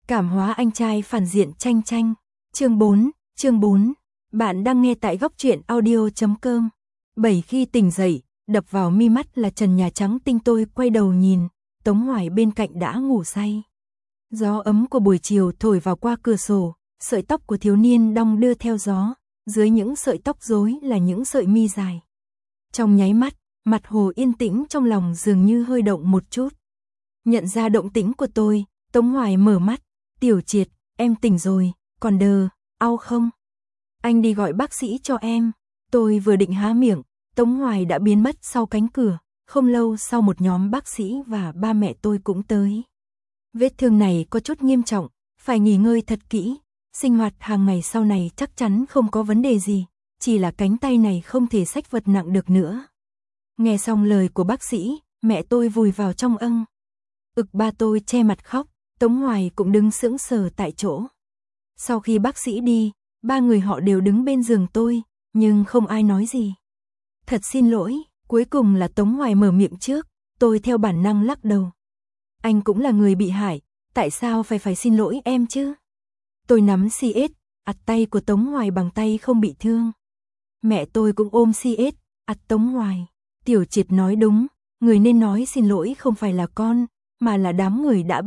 Cảm hóa anh trai phản diện Tranh Tranh. Chương 4. Bạn đang nghe tại góc truyện audio.com. 7 khi tỉnh dậy, đập vào mi mắt là trần nhà trắng tinh, tôi quay đầu nhìn, Tống Hoài bên cạnh đã ngủ say. Gió ấm của buổi chiều thổi vào qua cửa sổ, sợi tóc của thiếu niên đong đưa theo gió, dưới những sợi tóc rối là những sợi mi dài. Trong nháy mắt, mặt Hồ yên tĩnh, trong lòng dường như hơi động một chút. Nhận ra động tĩnh của tôi, Tống Hoài mở mắt. Tiểu Triệt, em tỉnh rồi, còn đờ, au không? Anh đi gọi bác sĩ cho em. Tôi vừa định há miệng, Tống Hoài đã biến mất sau cánh cửa. Không lâu sau một nhóm bác sĩ và ba mẹ tôi cũng tới. Vết thương này có chút nghiêm trọng, phải nghỉ ngơi thật kỹ. Sinh hoạt hàng ngày sau này chắc chắn không có vấn đề gì, chỉ là cánh tay này không thể xách vật nặng được nữa. Nghe xong lời của bác sĩ, mẹ tôi vùi vào trong âng. Ba tôi che mặt khóc, Tống Hoài cũng đứng sững sờ tại chỗ. Sau khi bác sĩ đi, ba người họ đều đứng bên giường tôi, nhưng không ai nói gì. Thật xin lỗi, cuối cùng là Tống Hoài mở miệng trước, tôi theo bản năng lắc đầu. Anh cũng là người bị hại, tại sao phải xin lỗi em chứ? Tôi nắm CS, ặt tay của Tống Hoài bằng tay không bị thương. Mẹ tôi cũng ôm CS, ặt Tống Hoài. Tiểu Triệt nói đúng, người nên nói xin lỗi không phải là con, mà là đám người đã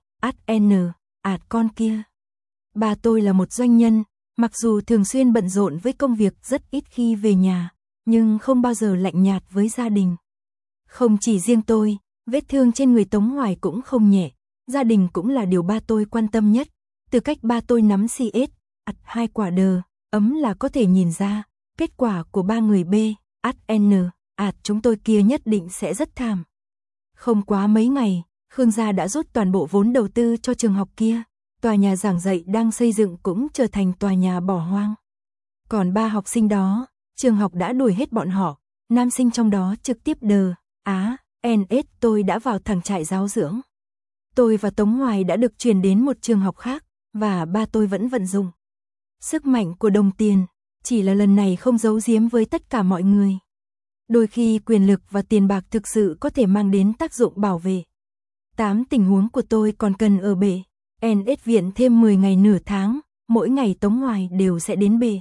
con kia. Ba tôi là một doanh nhân, mặc dù thường xuyên bận rộn với công việc, rất ít khi về nhà, nhưng không bao giờ lạnh nhạt với gia đình. Không chỉ riêng tôi, vết thương trên người Tống Hoài cũng không nhẹ, gia đình cũng là điều ba tôi quan tâm nhất. Từ cách ba tôi nắm CS, ặt 2 quả đờ, ấm là có thể nhìn ra, kết quả của ba người chúng tôi kia nhất định sẽ rất thảm. Không quá mấy ngày, Khương gia đã rút toàn bộ vốn đầu tư cho trường học kia, tòa nhà giảng dạy đang xây dựng cũng trở thành tòa nhà bỏ hoang. Còn 3 học sinh đó, trường học đã đuổi hết bọn họ, nam sinh trong đó trực tiếp tôi đã vào thẳng trại giáo dưỡng. Tôi và Tống Hoài đã được chuyển đến một trường học khác, và ba tôi vẫn vận dụng sức mạnh của đồng tiền, chỉ là lần này không giấu giếm với tất cả mọi người. Đôi khi quyền lực và tiền bạc thực sự có thể mang đến tác dụng bảo vệ. 8 tình huống của tôi còn cần ở bệ NS viện thêm 10 ngày nửa tháng, mỗi ngày Tống Hoài đều sẽ đến bệ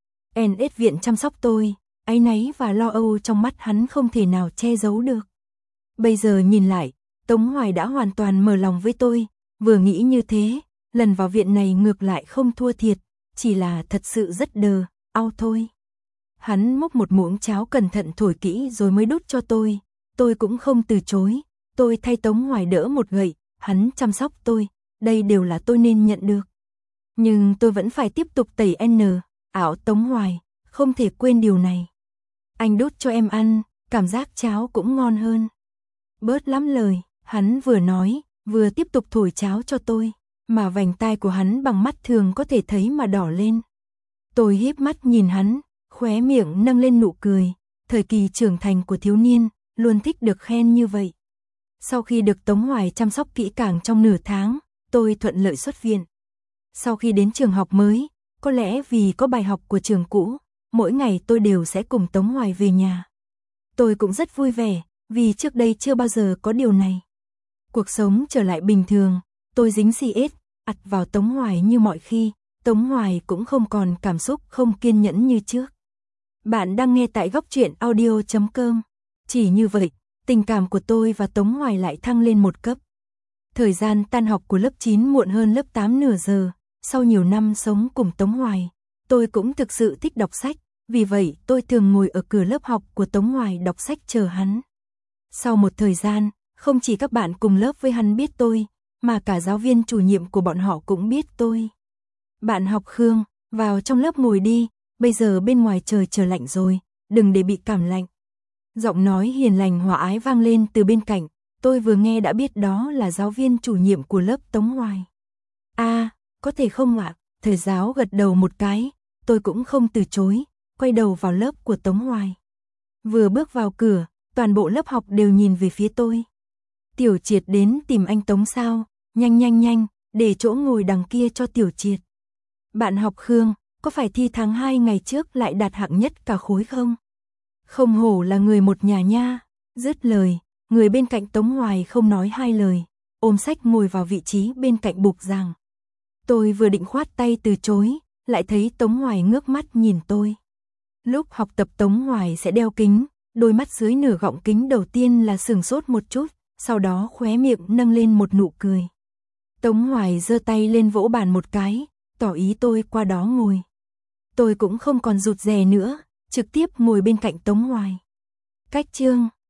NS viện chăm sóc tôi, áy náy và lo âu trong mắt hắn không thể nào che giấu được. Bây giờ nhìn lại, Tống Hoài đã hoàn toàn mở lòng với tôi, vừa nghĩ như thế, lần vào viện này ngược lại không thua thiệt, chỉ là thật sự rất thôi. Hắn múc một muỗng cháo cẩn thận thổi kỹ rồi mới đút cho tôi cũng không từ chối. Tôi thay Tống Hoài đỡ một gậy, hắn chăm sóc tôi, đây đều là tôi nên nhận được. Nhưng tôi vẫn phải tiếp tục tẩy áo Tống Hoài, không thể quên điều này. Anh đút cho em ăn, cảm giác cháo cũng ngon hơn. Bớt lắm lời, hắn vừa nói, vừa tiếp tục thổi cháo cho tôi, mà vành tai của hắn bằng mắt thường có thể thấy mà đỏ lên. Tôi híp mắt nhìn hắn, khóe miệng nâng lên nụ cười, thời kỳ trưởng thành của thiếu niên, luôn thích được khen như vậy. Sau khi được Tống Hoài chăm sóc kỹ càng trong nửa tháng, tôi thuận lợi xuất viện. Sau khi đến trường học mới, có lẽ vì có bài học của trường cũ, mỗi ngày tôi đều sẽ cùng Tống Hoài về nhà. Tôi cũng rất vui vẻ, vì trước đây chưa bao giờ có điều này. Cuộc sống trở lại bình thường, tôi dính CS, ặt vào Tống Hoài như mọi khi, Tống Hoài cũng không còn cảm xúc không kiên nhẫn như trước. Bạn đang nghe tại góc truyện audio.com. Chỉ như vậy, tình cảm của tôi và Tống Hoài lại thăng lên một cấp. Thời gian tan học của lớp 9 muộn hơn lớp 8 nửa giờ, sau nhiều năm sống cùng Tống Hoài, tôi cũng thực sự thích đọc sách, vì vậy tôi thường ngồi ở cửa lớp học của Tống Hoài đọc sách chờ hắn. Sau một thời gian, không chỉ các bạn cùng lớp với hắn biết tôi, mà cả giáo viên chủ nhiệm của bọn họ cũng biết tôi. Bạn học Khương, vào trong lớp ngồi đi, bây giờ bên ngoài trời trở lạnh rồi, đừng để bị cảm lạnh. Giọng nói hiền lành hòa ái vang lên từ bên cạnh, tôi vừa nghe đã biết đó là giáo viên chủ nhiệm của lớp Tống Hoài. Có thể không ạ? Thầy giáo gật đầu một cái, tôi cũng không từ chối, quay đầu vào lớp của Tống Hoài. Vừa bước vào cửa, toàn bộ lớp học đều nhìn về phía tôi. Tiểu Triệt đến tìm anh Tống sao? Nhanh, để chỗ ngồi đằng kia cho Tiểu Triệt. Bạn học Khương, có phải thi tháng 2 ngày trước lại đạt hạng nhất cả khối không? Không hổ là người một nhà nha. Dứt lời, người bên cạnh Tống Hoài không nói hai lời, ôm sách ngồi vào vị trí bên cạnh bục giảng. Tôi vừa định khoát tay từ chối, lại thấy Tống Hoài ngước mắt nhìn tôi. Lúc học tập Tống Hoài sẽ đeo kính, đôi mắt dưới nửa gọng kính đầu tiên là sửng sốt một chút, sau đó khóe miệng nâng lên một nụ cười. Tống Hoài giơ tay lên vỗ bàn một cái, tỏ ý tôi qua đó ngồi. Tôi cũng không còn rụt rè nữa, trực tiếp ngồi bên cạnh Tống Hoài. Cách chương